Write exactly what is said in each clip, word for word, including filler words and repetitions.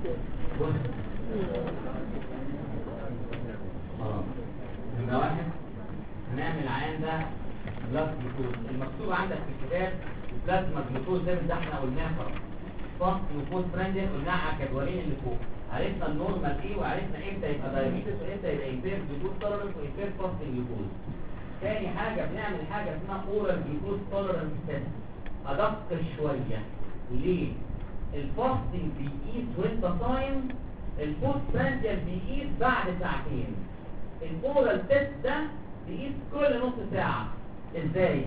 بص اه نمرة واحد هنعمل عيان ده بلازما جلوكوز. المكتوب عندك في الكتاب بلازما جلوكوز ده اللي احنا قلناه خلاص. فاست جلوكوز فريندلي قلناه على الجدولين اللي فوق. عرفنا النورمال ايه وعرفنا امتى يبقى دايابيتس وامتى يبقى امبير جلوكوز تولرنس وامبير فاست جلوكوز. تاني حاجة بنعمل حاجة اسمها اورال جلوكوز تولرنس تيست. ادق شوية. ليه؟ الفاستنج بيقيس وانت صايم، البوست برانديال بيقيس بعد ساعتين. الاورال تيست ده بيقيس كل نص ساعة. ازاي؟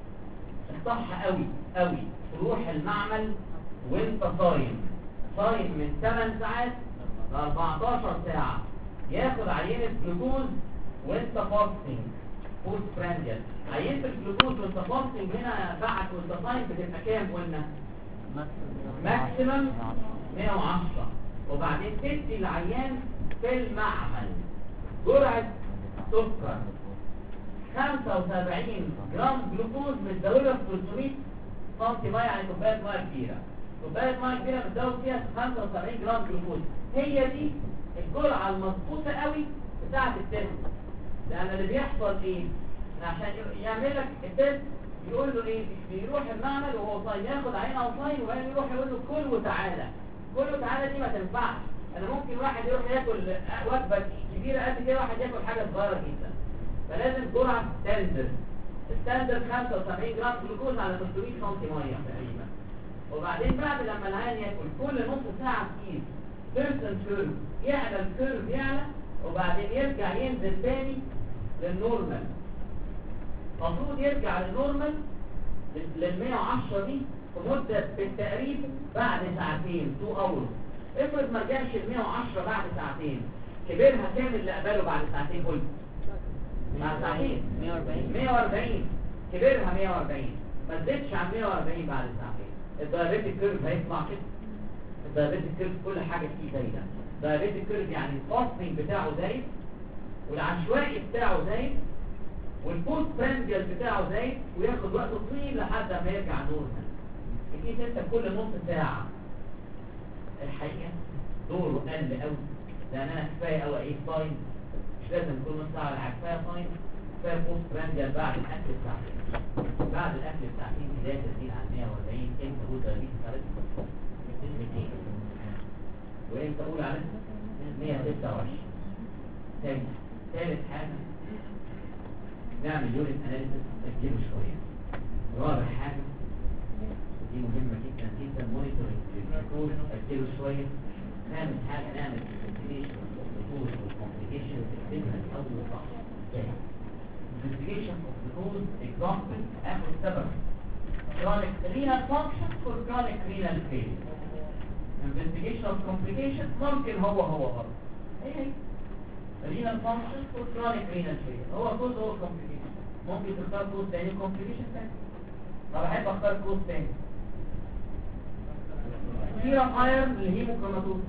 الصح قوي قوي تروح المعمل وانت صايم صايم من ثمان ساعات ل أربعتاشر ساعة، ياخد عينة جلوكوز وانت فاستنج بوست برانديال. عينة الجلوكوز وانت فاستنج هنا بعد وانت صايم بتبقى كام قلنا؟ ماكسيمم مية وعشرة. وبعدين تدي العيان في المعمل جرعة سكر خمسة وسبعين جرام جلوكوز متداولة في ثلاثمية سنتي ميه، يعني كوباية ميه كبيرة. كوباية ميه كبيرة متداول فيها خمسة وسبعين جرام جلوكوز. هي دي الجرعة المظبوطة قوي بتاعة التست. لأن اللي بيحصل ايه؟ عشان يعمل لك التست يقول له ايه؟ بيروح المعمل وهو صايم ياخد عينه او صايم وبعدين يروح يقول له كل وتعالى. كل وتعالى دي ما تنفعش. انا ممكن واحد يروح ياكل وجبه كبيره قد كده، واحد ياكل حاجه صغيره جدا. فلازم جرعه ستاندرد. الستاندرد خمسة وسبعين جرام جلوكوز على ثلاثمية سنتي ميه تقريبا. وبعدين بعد لما العيان ياكل كل نص ساعه تقيس بيرسنت كيرف، يعلى الكيرف يعلى وبعدين يرجع ينزل تاني للنورمال. المفروض يرجع للنورمال لل مية وعشرة دي في مدة بالتقريب بعد ساعتين اتنين اور. افرض ما رجعش ل مية وعشرة بعد ساعتين، كبرها كام اللي قبله بعد ساعتين؟ قلت بعد ساعتين مية وأربعين مية وأربعين، كبرها مية وأربعين، ما زادش عن مية وأربعين بعد ساعتين. الدايابيتيك كيرف هيطلع كده. الدايابيتيك كيرف كل حاجة فيه زايدة. الدايابيتيك كيرف يعني الفاستنج بتاعه زايد والعشوائي بتاعه زايد والبوست برانديال بتاعه زايد وياخد وقت طويل لحد ما يرجع نورمال. اكيد انت كل نص ساعة. الحقيقة دوره قل قوي، لان انا كفاية قوي ايه صايم، مش لازم كل نص ساعة. ولا كفاية صايم، كفاية بوست برانديال بعد الاكل بساعتين. بعد الاكل بساعتين بداية تزيد عن مية وأربعين. امتى اقول دايابيتس خالص؟ ميتين. وامتى اقول على مية وستة وعشرين. تاني ثالث حاجة نعمل يورين اناليسيس تسجله شوية. رابع حاجة دي مهمة جدا جدا مونيتورنج للجلوكوز تسجله شوية. نعمل حاجة نعمل انفستيجيشن للجلوكوز والكومبليكيشن تكتبها الأول صح. انفستيجيشن اوف جلوكوز اكزامبل اخد سبب chronic renal function for chronic renal failure. investigation of complications ممكن هو هو برضه ايه هي renal function for chronic renal failure. هو كود هو complication. ممكن تختار كود تاني complication تاني. طب احب اختار كود تاني serum iron للهيموكروماتوز.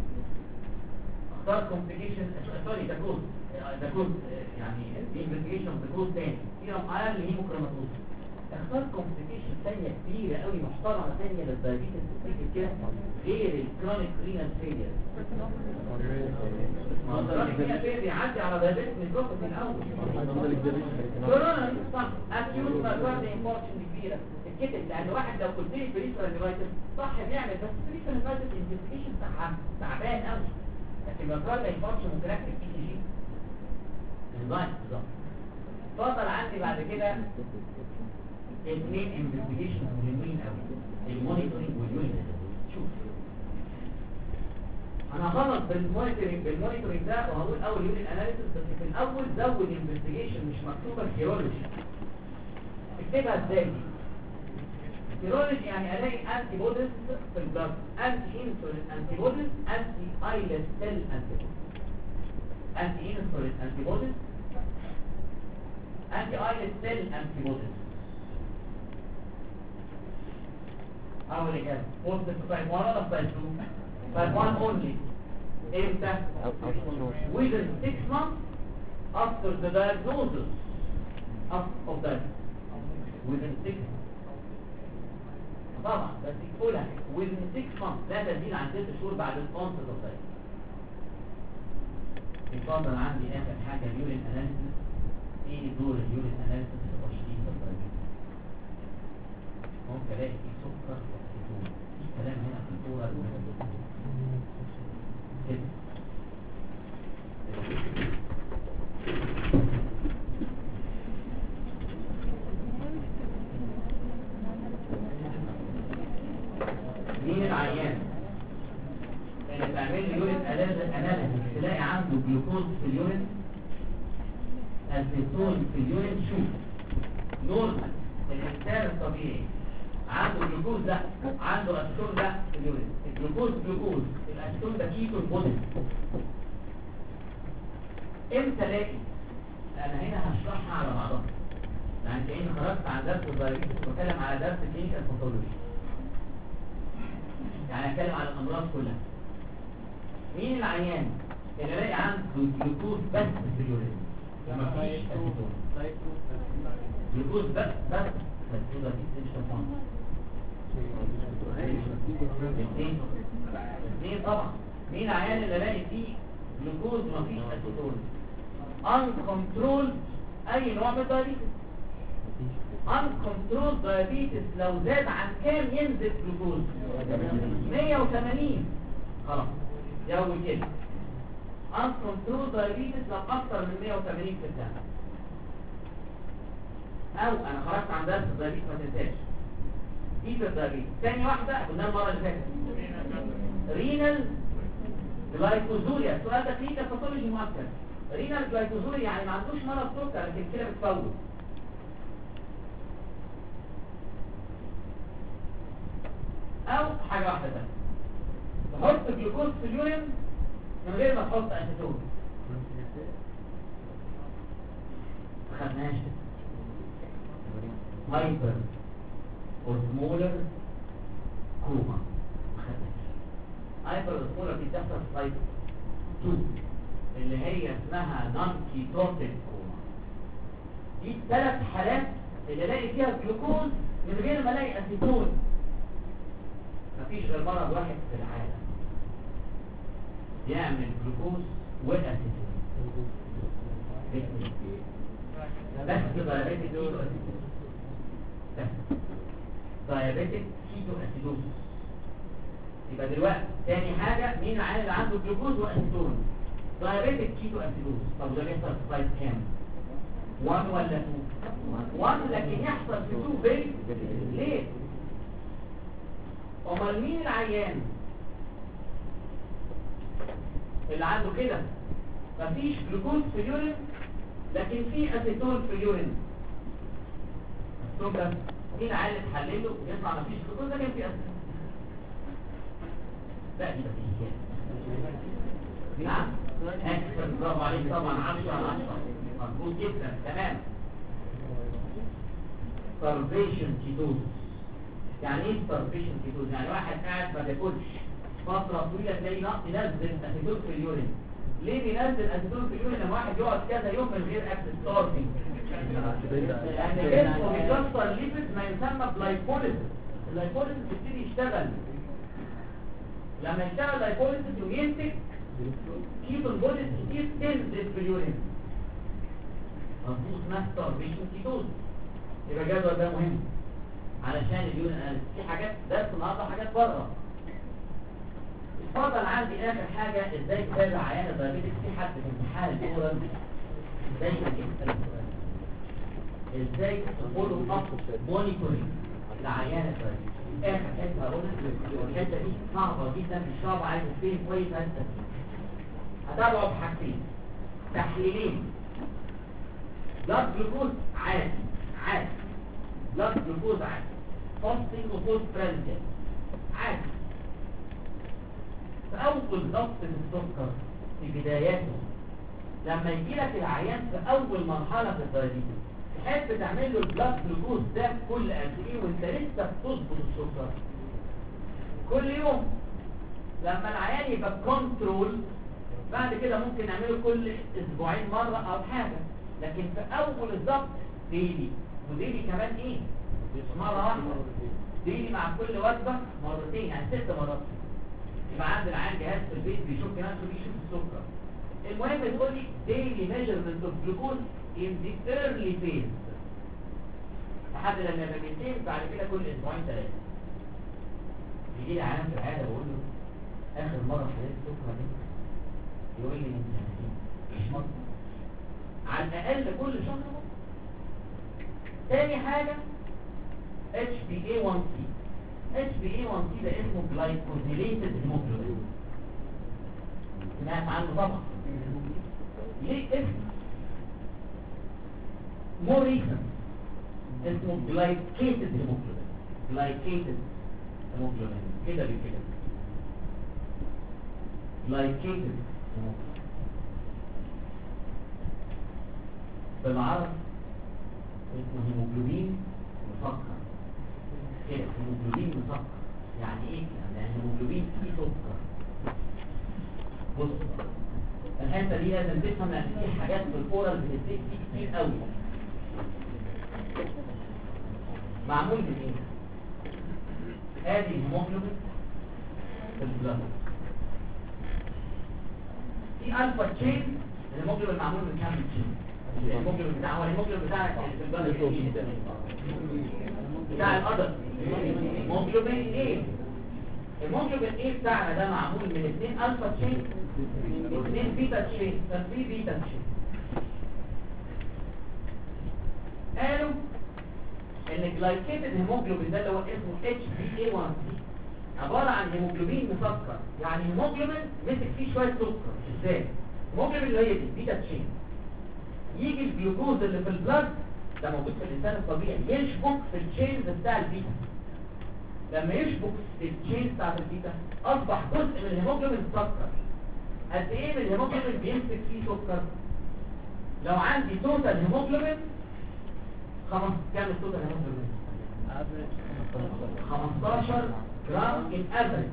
اختار complication سوري ده كود ده كود يعني investigation of the كود تاني serum iron للهيموكروماتوز. اختار كومبليكيشن ثانيه كبيره قوي محترمه ثانيه للدايابيتس كده غير الكرونيك رينال فيلير. الكرونيك رينال فيلير بيعدي على دايابيتس من الجوف من الاول. كورونا صح. اكيوت مايوكارديال انفاركشن كبيره الكتب، لان واحد لو قلت لي بريفرال ديفايسز صح بيعمل، بس بريفرال ديفايسز انفستيجيشن بتاعها تعبان قوي. لكن مايوكارديال انفاركشن ممكن اكتب اي سي جي ديزاين بالظبط. اتفضل عندي بعد كده اثنين انفستيجيشن مهمين قوي، المونيتورنج واليورين. شوف انا غلط بالمونيتورنج بالمونيتورنج ده وهقول اول يورين اناليسيس، بس في الاول زود انفستيجيشن مش مكتوبه سيرولوجي. اكتبها ازاي دي؟ سيرولوجي يعني الاقي انتي بوديز في البلد، انتي انسولين انتي بوديز، انتي ايلت سيل انتي بوديز. انتي انسولين انتي بوديز، انتي ايلت سيل انتي بوديز. أول إجابة قلت في type one ولا في type two؟ type one only. إمتى؟ within six months after the diagnosis of, of that. within six طبعا بس تقولها within six months لا تزيد عن ست شهور بعد الكونسل اوف. اتفضل. عندي اخر حاجه اليورين اناليسيس. ايه دور اليورين اناليسيس في تشخيص الدايابيتس؟ ممكن الاقي فيه سكر وكيتون. في كلام هنا في الصوره كده. مين العيان اللي تعمل لي يورين اناليسيس تلاقي عنده جلوكوز في اليورين، اسيتون في اليورين؟ شوف نورمال الانسان الطبيعي عنده جلوكوز ده، عنده اسيتون ده في اليورين. الجلوكوز جلوكوز، الاسيتون ده كيتون بودي. امتى الاقي؟ انا هنا هشرحها على بعضها يعني كأني خرجت عن درس الدايابيتس وبتكلم على درس كلينيكال باثولوجي، يعني اتكلم على الامراض كلها. مين العيان اللي الاقي عنده جلوكوز بس في اليورين ومفيش اسيتون؟ جلوكوز بس بس بس ده مش تفهم. الاثنين الاثنين طبعا. مين العيان اللي الاقي فيه جلوكوز ومفيش اسيتون؟ uncontrolled اي نوع من الدايابيتس. uncontrolled diabetes لو زاد عن كام ينزل جلوكوز؟ مية وثمانين. خلاص يوي كده. uncontrolled diabetes لو اكتر من مية وثمانين في الدم. او انا خرجت عن درس الدايابيتس ما تنساش دي في الدايابيتس. ثاني واحده قلنا المره اللي فاتت رينال جلايكوزوريا. السؤال ده كلينيكال باثولوجي مؤكد. رينال جلايكوزوريا يعني ما عندوش مرض سكر لكن كده بتفوت. او حاجه واحده ثانيه تحط جلوكوز في اليورين من غير ما تحط اسيتون. ما خدناش هايبر اوزمولر كوما. ما خدناش هايبر اوزمولر دي بتحصل في تايب اتنين اللي هي اسمها نون كيتوتيك كوما. دي الثلاث حالات اللي الاقي فيها جلوكوز من غير ما الاقي اسيتون. مفيش غير مرض واحد في العالم يعمل جلوكوز واسيتون بس دايابيتك كيتو اسيدوز. بس دايابيتك كيتو اسيدوز. يبقى دلوقتي تاني حاجه مين العيان اللي عنده جلوكوز واسيتون؟ دايابيتك كيتو اسيدوز. طب ده بيحصل في تايب كام؟ واحد ولا اتنين؟ واحد لكن يحصل في اتنين فيري ليه؟ امال مين العيان اللي عنده كده مفيش جلوكوز في اليورين لكن في اسيتون في اليورين؟ اسيتون بس. مين العيان اللي تحلله يطلع مفيش جلوكوز لكن في اسيتون؟ لا دي بديهيات. نعم اكثر. برافو عليك طبعا. عشرة على عشرة مظبوط جدا. تمام. starvation ketosis. يعني ايه starvation ketosis؟ يعني واحد قاعد ما بياكلش فتره طويله تلاقي نقص ينزل اسيتون في اليورين. ليه بينزل اسيتون في اليورين لما واحد يقعد كذا يوم من غير اكل؟ ستارفنج. لان جسمه بيكسر ليبيد ما يسمى جلايكوليسيس. الجلايكوليسيس بيبتدي يشتغل. لما يشتغل جلايكوليسيس وينتج كيتون بوديز كتير تنزل في اليورين. مظبوط. اسمها starvation ketosis. يبقى الجدول ده مهم علشان اليورين اناليسيس. في حاجات درس النهارده حاجات بره. اتفضل. عندي اخر حاجه ازاي تتابع عيان الدايابيتس. في حد في امتحان الاورال ازاي تجيب ازاي تقول اب مونيتورنج لعيان الدايابيتس. اخر حته هقولها الحته دي صعبه جدا مش صعبه عايز تفهم كويس. انت هتابعه بحاجتين تحليلين. بلاد جلوكوز عادي عادي. بلاد جلوكوز عادي. فاستنج وفوز برانتين عادي. فأول ضغط السكر في بداياته لما يجي لك العيان في أول مرحلة في الدايابيتس تحب تعمل له البلاد جلوكوز ده كل قد إيه وأنت لسه بتظبط السكر؟ كل يوم. لما العيان يبقى كنترول بعد كده ممكن نعمله كل أسبوعين مرة أو حاجة. لكن في أول الضغط ديلي. وديلي كمان إيه؟ مرة واحدة. ديلي مع كل وجبه مرتين، يعني ست مرات. يبقى عند العيان جهاز في البيت بيشوف نفسه بيشوف السكر. المهم تقول لي daily measurement of glucose in the early phase لحد لما يبقى ميتين، بعد كده كل اسبوعين ثلاثه. يجي لي عيان في العياده بقول له اخر مره حليت السكر دي، يقول لي من سنتين. مش مظبوط، على الاقل كل شهر. تاني حاجه اتش بي اي واحد سي. اتش بي اي واحد سي ده اسمه glycosylated hemoglobin. سمعت عنه طبعا. ليه اسم more recent اسمه glycated hemoglobin. glycated hemoglobin كده بكده glycated hemoglobin بالعربي اسمه هيموجلوبين مسكر. كده هيموجلوبين مسكر يعني ايه؟ يعني هيموجلوبين فيه سكر. بص الحته دي لازم تفهم ان في حاجات في الكوره اللي بتديك كتير قوي. معمول من ايه؟ ادي الهيموجلوبين في البلاد، في الفا تشين. الهيموجلوبين معمول من كام تشين؟ الهيموجلوبين بتاع هو الهيموجلوبين بتاع في البلاد بتاع القدر هيموجلوبين ايه؟ الهيموجلوبين ايه بتاعنا ده معمول من اثنين الفا تشين واثنين بيتا تشين. ففي بيتا تشين قالوا ان الجلايكيتد هيموجلوبين ده اللي هو اسمه اتش بي اي واحد سي عباره عن هيموجلوبين مسكر. يعني هيموجلوبين مسك فيه شويه سكر. ازاي؟ الهيموجلوبين اللي هي دي بيتا تشين، يجي الجلوكوز اللي في البلد ده موجود في الانسان الطبيعي يشبك في التشينز بتاع البيتا. لما يشبك في التشينز بتاعت البيتا اصبح جزء من الهيموجلوبين مسكر. قد ايه من الهيموجلوبين بيمسك فيه سكر؟ لو عندي توتال هيموجلوبين خمس كام التوتال هيموجلوبين؟ خمستاشر جرام ان افريج.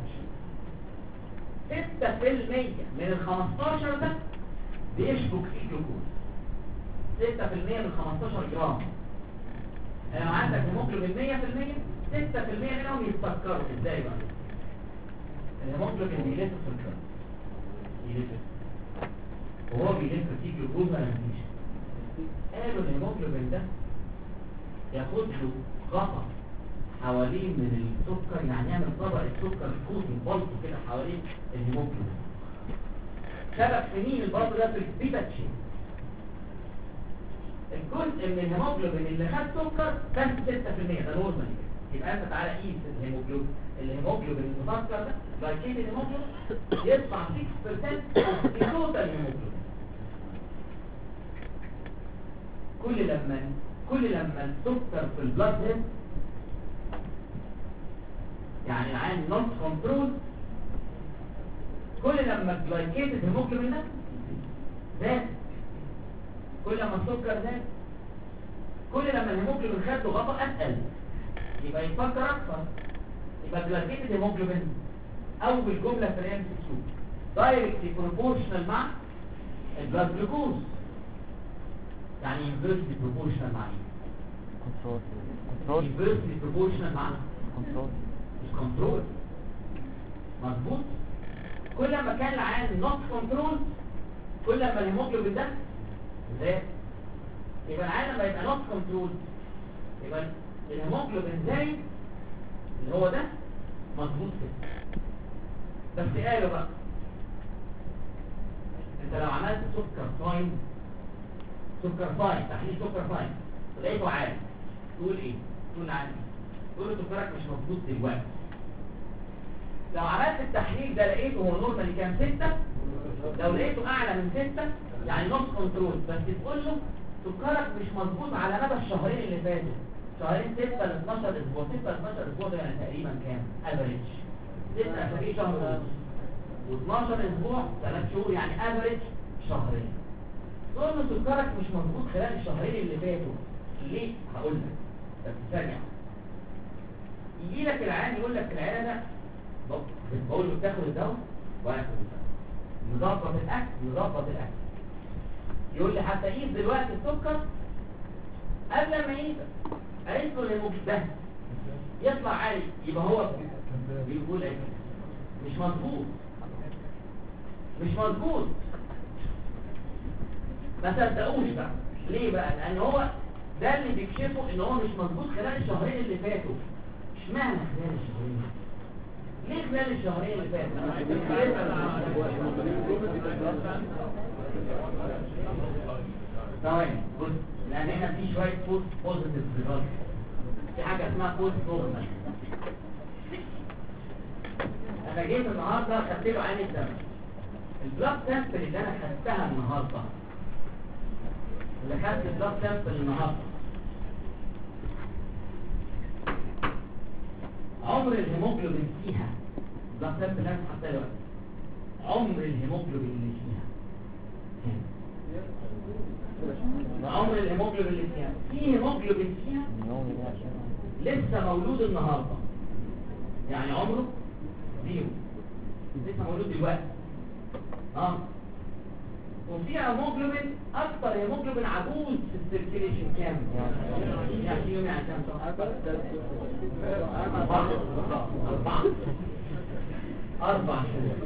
ستة في المية من ال خمستاشر ده بيشبك فيه جلوكوز. ستة في المية من خمستاشر جرام. يعني لو عندك هيموجلوبين مية في المية، ستة في المية منهم يتسكروا. ازاي بقى؟ الهيموجلوبين بيلف في الكلى، يلف وهو بيلف فيه جلوكوز ولا مفيش. قالوا الهيموجلوبين ده ياخد له غطا حوالين من السكر، يعني يعمل طبقه سكر كوتي بلط كده حوالين الهيموجلوبين. سبب في مين البلط ده؟ في البيتا تشين. الجزء من الهيموجلوبين اللي خد سكر بس ستة في المية، ده نورمال. يبقى انت تعالى قيس الهيموجلوبين الهيموجلوبين المسكر ده جلايكيتد هيموجلوبين يطلع ستة بالمية في توتال هيموجلوبين. كل لما كل لما السكر في البلاد هيد يعني العين نوت كنترول، كل لما الجلايكيتد هيموجلوبين ده زاد، كل لما السكر زاد، كل لما الهيموجلوبين خد غطاء اتقل يبقى يتفكر اكثر. يبقى الجلايكيتد هيموجلوبين اول جمله في الام سي كيو دايركتلي بروبورشنال مع البلاد جلوكوز. يعني انفيرسلي بروبورشنال مع ايه؟ كنترول. كنترول انفيرسلي بروبورشنال مع كنترول. مش كنترول. مظبوط. كل ما كان العيان نوت كنترول كل ما الهيموجلوبين ده زاد. يبقى العيان لما يبقى نوت كنترول يبقى الهيموجلوبين زايد اللي هو ده مظبوط كده. بس قالوا بقى انت لو عملت سكر فاين سكر فاين تحليل سكر فاين لقيته عالي تقول ايه؟ تقول عالي تقول له سكرك مش مظبوط دلوقتي. لو عملت التحليل ده لقيته هو نورمالي كام؟ ستة. لو لقيته اعلى من ستة يعني نوت كنترول، بس تقول له سكرك مش مظبوط على مدى الشهرين اللي فاتوا، شهرين ستة ل اتناشر اسبوع. ستة ل اتناشر اسبوع ده يعني تقريبا كام؟ افريج ستة اسابيع شهر و12 اسبوع ثلاث شهور، يعني افريج شهرين. تقول له سكرك مش مظبوط خلال الشهرين اللي فاتوا ليه؟ هقول لك بس ثانيه. يجي لك العيان يقول لك العياده بقول له بتاخد الدواء واخد الدواء، نظبط الاكل نظبط الاكل. يقول لي حتى قيس دلوقتي السكر قبل ما يقيسك. قيس له الهيموجلوبين ده يطلع عالي يبقى هو بيقول ايه؟ مش مظبوط مش مظبوط ما صدقوش بقى. ليه بقى؟ لان هو ده اللي بيكشفه ان هو مش مظبوط خلال الشهرين اللي فاتوا. اشمعنى خلال الشهرين؟ ليه خلال الشهرين اللي فاتوا؟ ثواني بص، لان هنا في شويه بوست بوزيتيف ريزلت، في حاجه اسمها بوست نورمال. انا جيت النهارده خدت له عين الدم، البلاد سامبل اللي انا خدتها النهارده اللي خدت البلاد سامبل النهارده عمر الهيموجلوبين فيها، البلاد سامبل اللي انا خدتها دلوقتي عمر الهيموجلوبين اللي فيها عمر الهيموجلوبين اللي فيها في هيموجلوبين فيها لسه مولود النهارده، يعني عمره زيرو، لسه مولود دلوقتي. اه وفي هيموجلوبين اكتر هيموجلوبين عجوز في السيركيليشن كام؟ يعني يوم يعني كام صح؟ أربعة أربعة أربع شهور.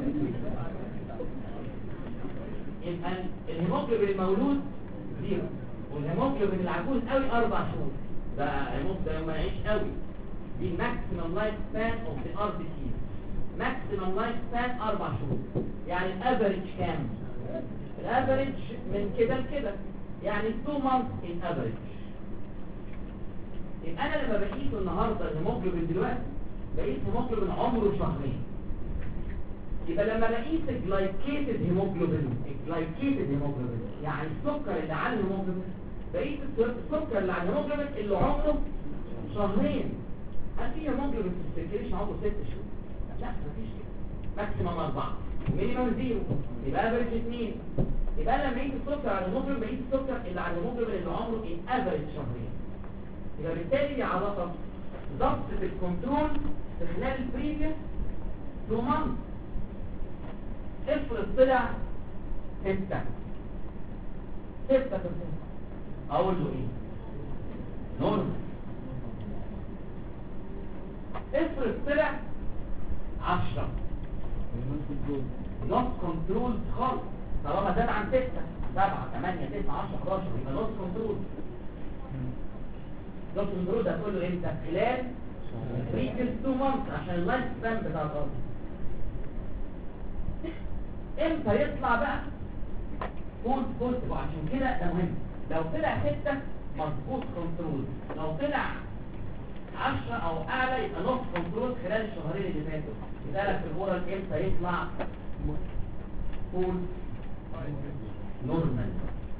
يبقى الهيموجلوبين المولود زيرو والهيموجلوبين العجوز قوي أربع شهور. ده هيموجلوبين ده ما يعيش قوي. دي ماكسيمم لايف سبان اوف ذا ار بي سي. ماكسيمم لايف سبان أربع شهور. يعني الافريج كام؟ الافريج من كده لكده، يعني اتنين months in average. يبقى انا لما بقيسه النهارده الهيموجلوبين دلوقتي بقيس هيموجلوبين عمره شهرين. يبقى لما بقيس الجلايكيتد هيموجلوبين الجلايكيتد هيموجلوبين يعني السكر اللي على الهيموجلوبين، بقيس السكر اللي على الهيموجلوبين اللي عمره شهرين. هل في هيموجلوبين في السيركيليشن عمره ست شهور؟ لا مفيش كده. ماكسيمم أربعة ومينيمم زيرو، يبقى افريج اثنين. يبقى لما يجي السكر على الهيموجلوبين بقيس السكر اللي على الهيموجلوبين اللي عمره ايه؟ افريج شهرين. يبقى بالتالي دي علاقه ضبط في الكنترول في خلال البريفيوس تو مانث. افرض طلع ستة ستة في السنة اقول له ايه؟ نورمال. افرض طلع عشرة نوت كنترول خالص، طالما زاد عن ستة سبعة ثمانية تسعة عشرة حداشر يبقى نوت كنترول. نوت كنترول ده هتقول له امتى؟ خلال بريكل تو مانث عشان اللايف سبان بتاع الارض. امتى يطلع بقى؟ فولس بوزيتيف، عشان كده ده مهم. لو طلع ستة مظبوط كنترول، لو طلع عشرة او اعلى يبقى نوت كنترول خلال الشهرين اللي فاتوا. لذلك في الاورال امتى يطلع فول نورمال؟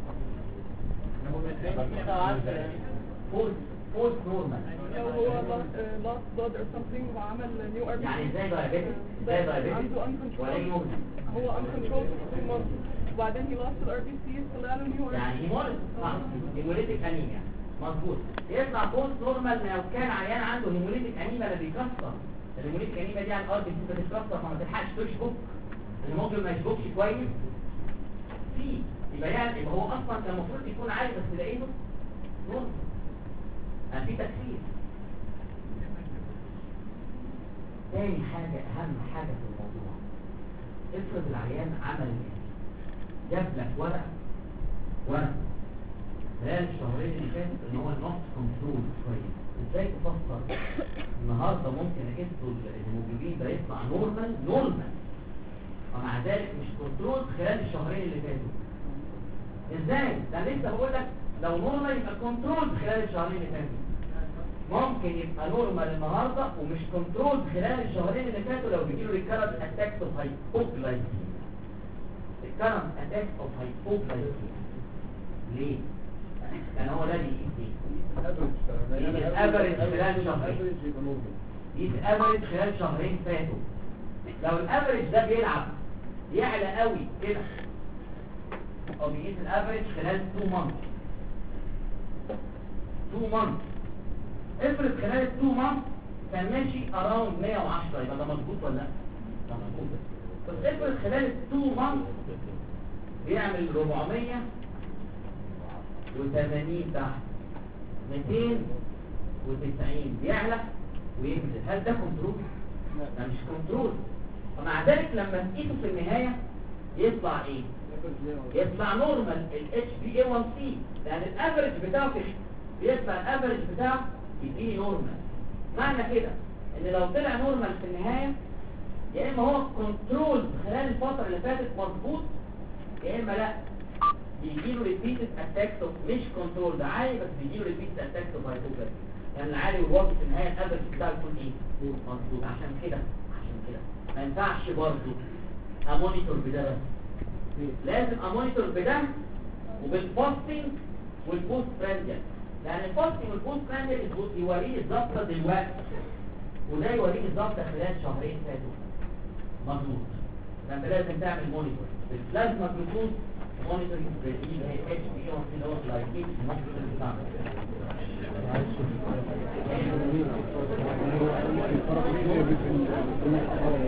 فول فول نورمال لو هو lost blood or something وعمل new ار بي سي يعني ازاي دايابيتس؟ ازاي دايابيتس؟ عنده ولا uncontrolled نورمال؟ هو uncontrolled في مصر وبعدين he lost الار بي سي طلع له new ار بي سي. يعني هيموليتيك صح، هيموليتيك انيميا مظبوط. يطلع فول نورمال لو كان عيان عنده هيموليتيك انيميا اللي بيكسر الهيموليتيك انيميا دي على الار بي سي بتتكسر فما تلحقش تشبك الموجل ما يشبكش كويس فيه. يبقى يعني يبقى هو اصلا كان المفروض يكون عالي بس لقيته نورمال. يعني في تكسير. تاني حاجة أهم حاجة في الموضوع، افرض العيان عمل ايه؟ جاب لك ورق ورق خلال الشهرين اللي فاتوا ان هو نوت كنترول كويس. ازاي تفسر النهارده ممكن اجيبه الهيموجلوبين ده يطلع نورمال نورمال ومع ذلك مش كنترول خلال الشهرين اللي فاتوا؟ ازاي؟ ده لسه بقول لك لو نورمال يبقى كنترول خلال الشهرين اللي فاتوا. ممكن يبقى نورمال النهارده ومش كنترول خلال الشهرين اللي فاتوا لو بيجيله ريكارنت اتاكس اوف هايبوغلايكيميا. ريكارنت اتاكس اوف هايبوغلايكيميا ليه؟ لان هو ده بيقيس ايه؟ يقيس افريج خلال شهرين. يقيس افريج خلال شهرين فاتوا. لو الافريج ده بيلعب يعلى قوي كده او بيقيس الافريج خلال اتنين مانث اتنين مانث افرض خلال اتنين مانث كان ماشي اراوند مية وعشرة يبقى ده مظبوط ولا لا؟ ده مظبوط. بس افرض خلال اتنين مانث بيعمل أربعمية وثمانين تحت ميتين وتسعين بيعلى وينزل. هل ده كنترول؟ ده مش كنترول. ومع ذلك لما تقيسه في النهاية يطلع ايه؟ يطلع نورمال ال اتش بي اي واحد سي، لان الافرج بتاعه كده بيطلع الافرج بتاعه يديني نورمال. معنى كده ان لو طلع نورمال في النهاية يا اما هو كنترول خلال الفترة اللي فاتت مظبوط، يا اما لا بيجيله ريبيتد اتاكس اوف مش كنترول، ده عالي بس بيجيله ريبيتد اتاكس اوف هايبوكاليميا. يعني العالي والواطي في النهاية الافرج بتاعه يكون ايه؟ مظبوط. عشان كده عشان كده ما ينفعش برضه امونيتور بده بس، لازم امونيتور بده وبالفاستنج والبوست برانديال، لان الفاستنج والبوست برانديال يوريه الضغط دلوقتي وده يوريه الضغط خلال شهرين فاتوا مظبوط. فانت لازم تعمل مونيتور بالبلازما جلوكوز، مونيتور بالريل هي اتش بي او في لوز لايكيت مونيتور بتاعك. الفرق الكبير بين